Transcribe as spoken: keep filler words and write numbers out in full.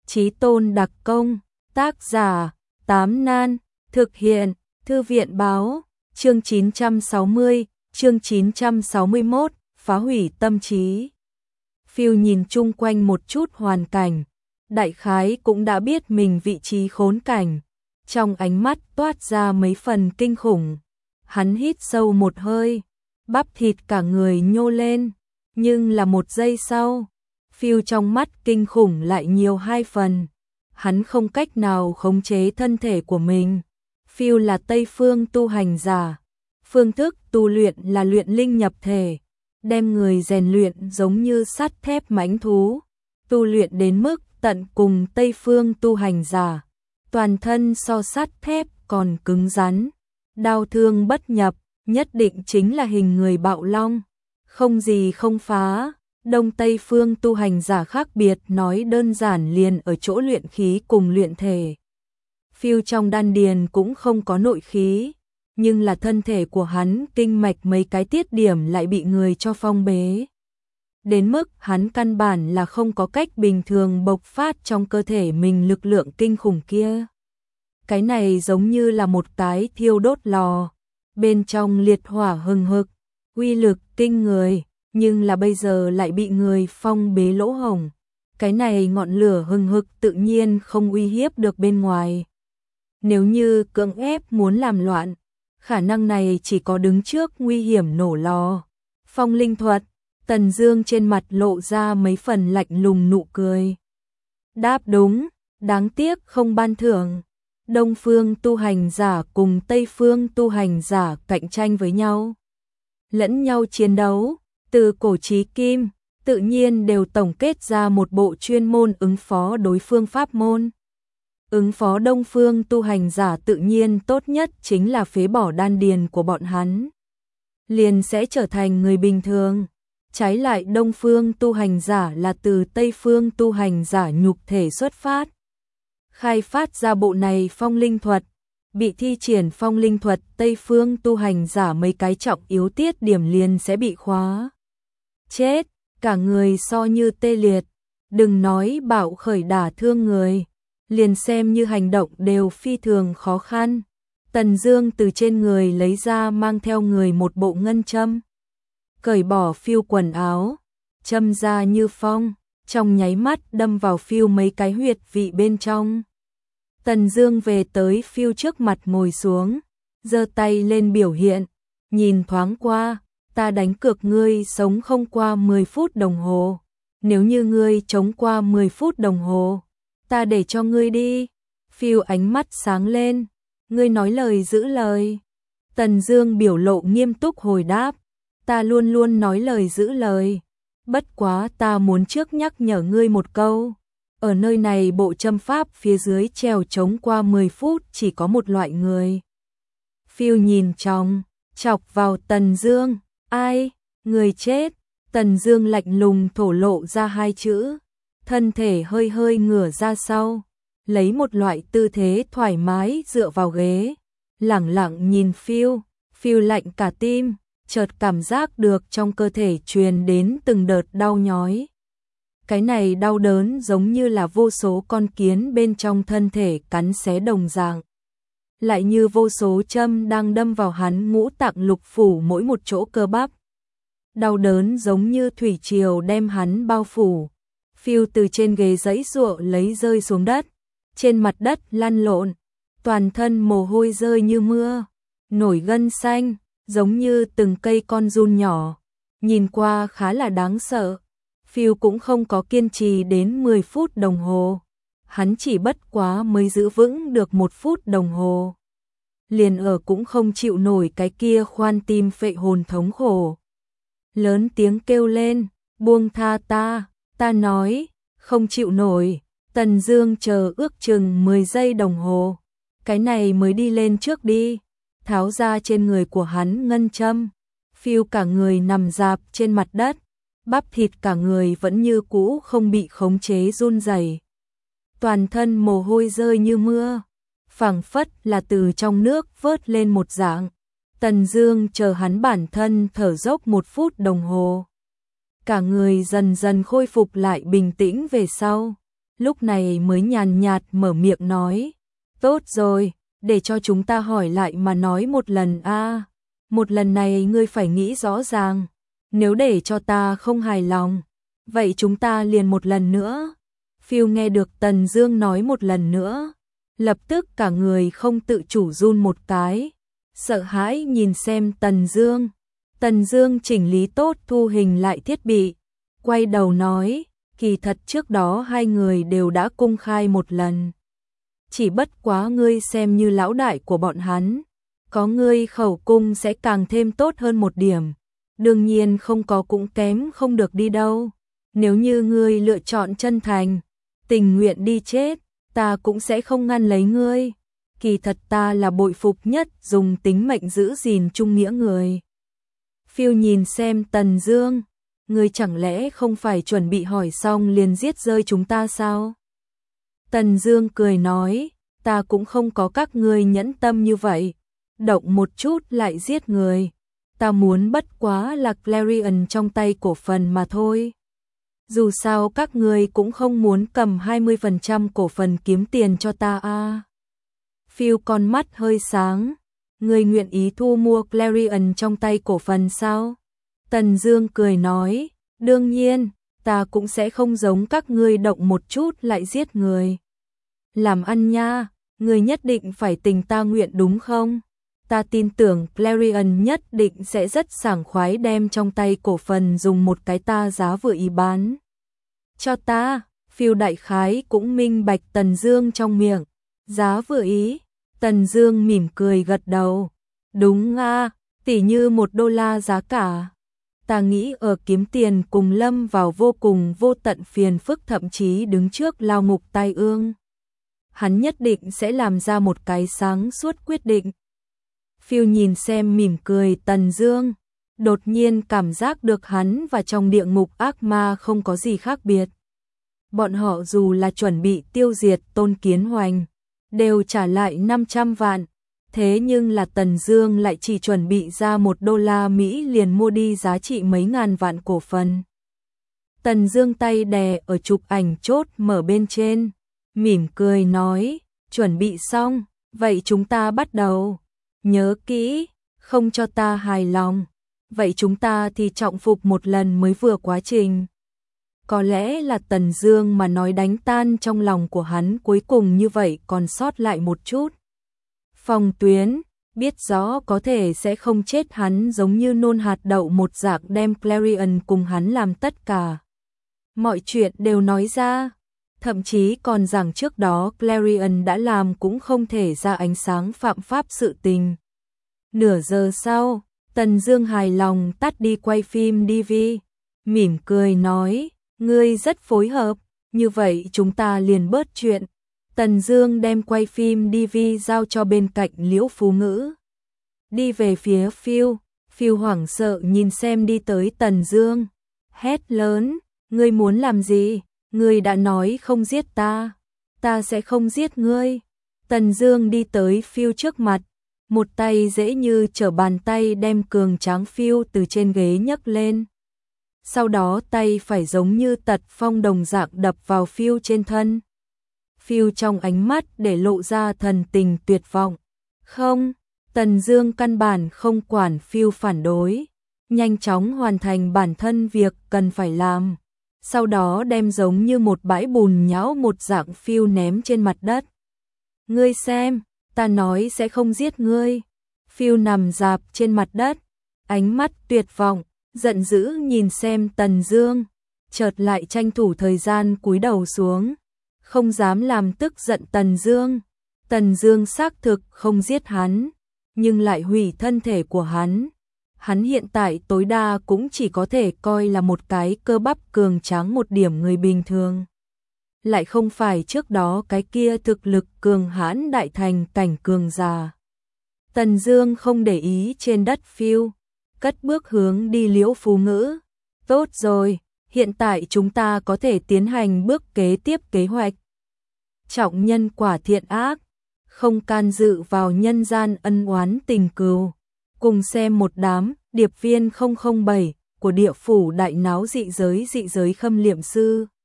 Chí tôn đặc công, tác giả, Tám Nan, thực hiện, Thư viện báo, chương chín trăm sáu mươi, chương chín trăm sáu mươi mốt, phá hủy tâm trí. Phiêu nhìn chung quanh một chút hoàn cảnh, đại khái cũng đã biết mình vị trí khốn cảnh, trong ánh mắt toát ra mấy phần kinh khủng. Hắn hít sâu một hơi, bắp thịt cả người nhô lên, nhưng là một giây sau, Phiêu trong mắt kinh khủng lại nhiều hai phần. Hắn không cách nào khống chế thân thể của mình. Phiêu là Tây phương tu hành giả, phương thức tu luyện là luyện linh nhập thể, đem người rèn luyện giống như sắt thép mãnh thú, tu luyện đến mức tận cùng. Tây phương tu hành giả, toàn thân so sắt thép còn cứng rắn, đao thương bất nhập, nhất định chính là hình người bạo long, không gì không phá. Đông Tây phương tu hành giả khác biệt nói đơn giản liền ở chỗ luyện khí cùng luyện thể. Phiêu trong đan điền cũng không có nội khí, nhưng là thân thể của hắn kinh mạch mấy cái tiết điểm lại bị người cho phong bế. Đến mức hắn căn bản là không có cách bình thường bộc phát trong cơ thể mình lực lượng kinh khủng kia. Cái này giống như là một cái thiêu đốt lò, bên trong liệt hỏa hừng hực, uy lực kinh người, nhưng là bây giờ lại bị người phong bế lỗ hổng. Cái này ngọn lửa hừng hực tự nhiên không uy hiếp được bên ngoài. Nếu như cưỡng ép muốn làm loạn, khả năng này chỉ có đứng trước nguy hiểm nổ lò. Phong linh thuật, Tần Dương trên mặt lộ ra mấy phần lạnh lùng nụ cười. Đáp đúng, đáng tiếc không ban thưởng. Đông phương tu hành giả cùng Tây phương tu hành giả cạnh tranh với nhau, lẫn nhau chiến đấu, từ cổ chí kim, tự nhiên đều tổng kết ra một bộ chuyên môn ứng phó đối phương pháp môn. Ứng phó đông phương tu hành giả tự nhiên tốt nhất chính là phế bỏ đan điền của bọn hắn, liền sẽ trở thành người bình thường. Trái lại đông phương tu hành giả là từ Tây phương tu hành giả nhục thể xuất phát, khai phát ra bộ này phong linh thuật. Bị thi triển phong linh thuật, Tây phương tu hành giả mấy cái trọng yếu tiết điểm liền sẽ bị khóa chết, cả người so như tê liệt. Đừng nói bạo khởi đả thương người, liền xem như hành động đều phi thường khó khăn. Tần Dương từ trên người lấy ra mang theo người một bộ ngân châm, cởi bỏ Phiêu quần áo, châm ra như phong, trong nháy mắt đâm vào Phiêu mấy cái huyệt vị bên trong. Tần Dương về tới Phiêu trước mặt ngồi xuống, giơ tay lên biểu hiện, nhìn thoáng qua, ta đánh cược ngươi sống không qua mười phút đồng hồ. Nếu như ngươi chống qua mười phút đồng hồ, ta để cho ngươi đi. Phiêu ánh mắt sáng lên, ngươi nói lời giữ lời. Tần Dương biểu lộ nghiêm túc hồi đáp, ta luôn luôn nói lời giữ lời. Bất quá ta muốn trước nhắc nhở ngươi một câu. Ở nơi này bộ châm pháp phía dưới treo chống qua mười phút chỉ có một loại người. Phiêu nhìn chòng chọc vào Tần Dương, ai, người chết. Tần Dương lạnh lùng thổ lộ ra hai chữ, thân thể hơi hơi ngửa ra sau, lấy một loại tư thế thoải mái dựa vào ghế, lẳng lặng nhìn Phiêu. Phiêu lạnh cả tim, chợt cảm giác được trong cơ thể truyền đến từng đợt đau nhói. Cái này đau đớn giống như là vô số con kiến bên trong thân thể cắn xé đồng dạng, lại như vô số châm đang đâm vào hắn ngũ tạng lục phủ mỗi một chỗ cơ bắp. Đau đớn giống như thủy triều đem hắn bao phủ. Phiêu từ trên ghế giãy giụa lấy rơi xuống đất, trên mặt đất lăn lộn, toàn thân mồ hôi rơi như mưa, nổi gân xanh, giống như từng cây con giun nhỏ, nhìn qua khá là đáng sợ. Phiêu cũng không có kiên trì đến mười phút đồng hồ, hắn chỉ bất quá mới giữ vững được một phút đồng hồ, liền ở cũng không chịu nổi cái kia khoan tim phệ hồn thống khổ. Lớn tiếng kêu lên, buông tha ta, ta nói, không chịu nổi. Tần Dương chờ ước chừng mười giây đồng hồ, cái này mới đi lên trước đi, tháo ra trên người của hắn ngân châm. Phiêu cả người nằm rạp trên mặt đất, bắp thịt cả người vẫn như cũ không bị khống chế run rẩy, toàn thân mồ hôi rơi như mưa, phảng phất là từ trong nước vớt lên một dạng. Tần Dương chờ hắn bản thân thở dốc một phút đồng hồ, cả người dần dần khôi phục lại bình tĩnh về sau, lúc này mới nhàn nhạt mở miệng nói, tốt rồi, để cho chúng ta hỏi lại mà nói một lần a. Một lần này ngươi phải nghĩ rõ ràng, nếu để cho ta không hài lòng, vậy chúng ta liền một lần nữa. Phiêu nghe được Tần Dương nói một lần nữa, lập tức cả người không tự chủ run một cái, sợ hãi nhìn xem Tần Dương. Tần Dương chỉnh lý tốt thu hình lại thiết bị, quay đầu nói, kỳ thật trước đó hai người đều đã công khai một lần. Chỉ bất quá ngươi xem như lão đại của bọn hắn, có ngươi khẩu cung sẽ càng thêm tốt hơn một điểm, đương nhiên không có cũng kém không được đi đâu. Nếu như ngươi lựa chọn chân thành, tình nguyện đi chết, ta cũng sẽ không ngăn lấy ngươi. Kỳ thật ta là bội phục nhất dùng tính mệnh giữ gìn chung nghĩa người. Phiêu nhìn xem Tần Dương, ngươi chẳng lẽ không phải chuẩn bị hỏi xong liền giết rơi chúng ta sao? Tần Dương cười nói, ta cũng không có các ngươi nhẫn tâm như vậy, động một chút lại giết người. Ta muốn bất quá là Clarion trong tay cổ phần mà thôi. Dù sao các ngươi cũng không muốn cầm hai mươi phần trăm cổ phần kiếm tiền cho ta a. À. Phiêu con mắt hơi sáng, ngươi nguyện ý thu mua Clarion trong tay cổ phần sao? Tần Dương cười nói, đương nhiên, ta cũng sẽ không giống các ngươi động một chút lại giết người. Làm ăn nha, ngươi nhất định phải tình ta nguyện đúng không? Ta tin tưởng Clarion nhất định sẽ rất sảng khoái đem trong tay cổ phần dùng một cái ta giá vừa ý bán cho ta. Phiêu đại khái cũng minh bạch Tần Dương trong miệng giá vừa ý. Tần Dương mỉm cười gật đầu, đúng a, tỉ như một đô la giá cả. Ta nghĩ ở kiếm tiền cùng lâm vào vô cùng vô tận phiền phức, thậm chí đứng trước lao ngục tai ương. Hắn nhất định sẽ làm ra một cái sáng suốt quyết định. Phiêu nhìn xem mỉm cười Tần Dương, đột nhiên cảm giác được hắn và trong địa ngục ác ma không có gì khác biệt. Bọn họ dù là chuẩn bị tiêu diệt Tôn Kiến Hoành, đều trả lại năm trăm vạn, thế nhưng là Tần Dương lại chỉ chuẩn bị ra một đô la Mỹ liền mua đi giá trị mấy ngàn vạn cổ phần. Tần Dương tay đè ở chụp ảnh chốt mở bên trên, mỉm cười nói, chuẩn bị xong, vậy chúng ta bắt đầu. Nhớ kỹ, không cho ta hài lòng, vậy chúng ta thì trọng phục một lần mới vừa quá trình. Có lẽ là Tần Dương mà nói đánh tan trong lòng của hắn cuối cùng như vậy còn sót lại một chút. Phong Tuyến, biết rõ có thể sẽ không chết hắn giống như nôn hạt đậu một dạng đem Clarion cùng hắn làm tất cả. Mọi chuyện đều nói ra, thậm chí còn rằng trước đó Clarion đã làm cũng không thể ra ánh sáng phạm pháp sự tình. Nửa giờ sau, Tần Dương hài lòng tắt đi quay phim đê vê, mỉm cười nói, ngươi rất phối hợp, như vậy chúng ta liền bớt chuyện. Tần Dương đem quay phim đê vê giao cho bên cạnh Liễu Phú Ngữ. Đi về phía Phiêu, Phiêu hoảng sợ nhìn xem đi tới Tần Dương, hét lớn, ngươi muốn làm gì? Ngươi đã nói không giết ta, ta sẽ không giết ngươi. Tần Dương đi tới Phiêu trước mặt, một tay dễ như trở bàn tay đem cường tráng Phiêu từ trên ghế nhấc lên. Sau đó tay phải giống như tật phong đồng dạng đập vào Phiêu trên thân. Phiêu trong ánh mắt để lộ ra thần tình tuyệt vọng. Không, Tần Dương căn bản không quản Phiêu phản đối, nhanh chóng hoàn thành bản thân việc cần phải làm. Sau đó đem giống như một bãi bùn nhão một dạng Phiêu ném trên mặt đất. Ngươi xem, ta nói sẽ không giết ngươi. Phiêu nằm rạp trên mặt đất, ánh mắt tuyệt vọng, giận dữ nhìn xem Tần Dương, chợt lại tranh thủ thời gian cúi đầu xuống, không dám làm tức giận Tần Dương. Tần Dương xác thực không giết hắn, nhưng lại hủy thân thể của hắn. Hắn hiện tại tối đa cũng chỉ có thể coi là một cái cơ bắp cường tráng một điểm người bình thường. Lại không phải trước đó cái kia thực lực cường hãn đại thành cảnh cường giả. Tần Dương không để ý trên đất Phiêu, cất bước hướng đi Liễu Phú Ngữ. Tốt rồi, hiện tại chúng ta có thể tiến hành bước kế tiếp kế hoạch. Trọng nhân quả thiện ác, không can dự vào nhân gian ân oán tình cừu. Cùng xem một đám điệp viên không không bảy của địa phủ đại náo dị giới dị giới khâm liệm sư.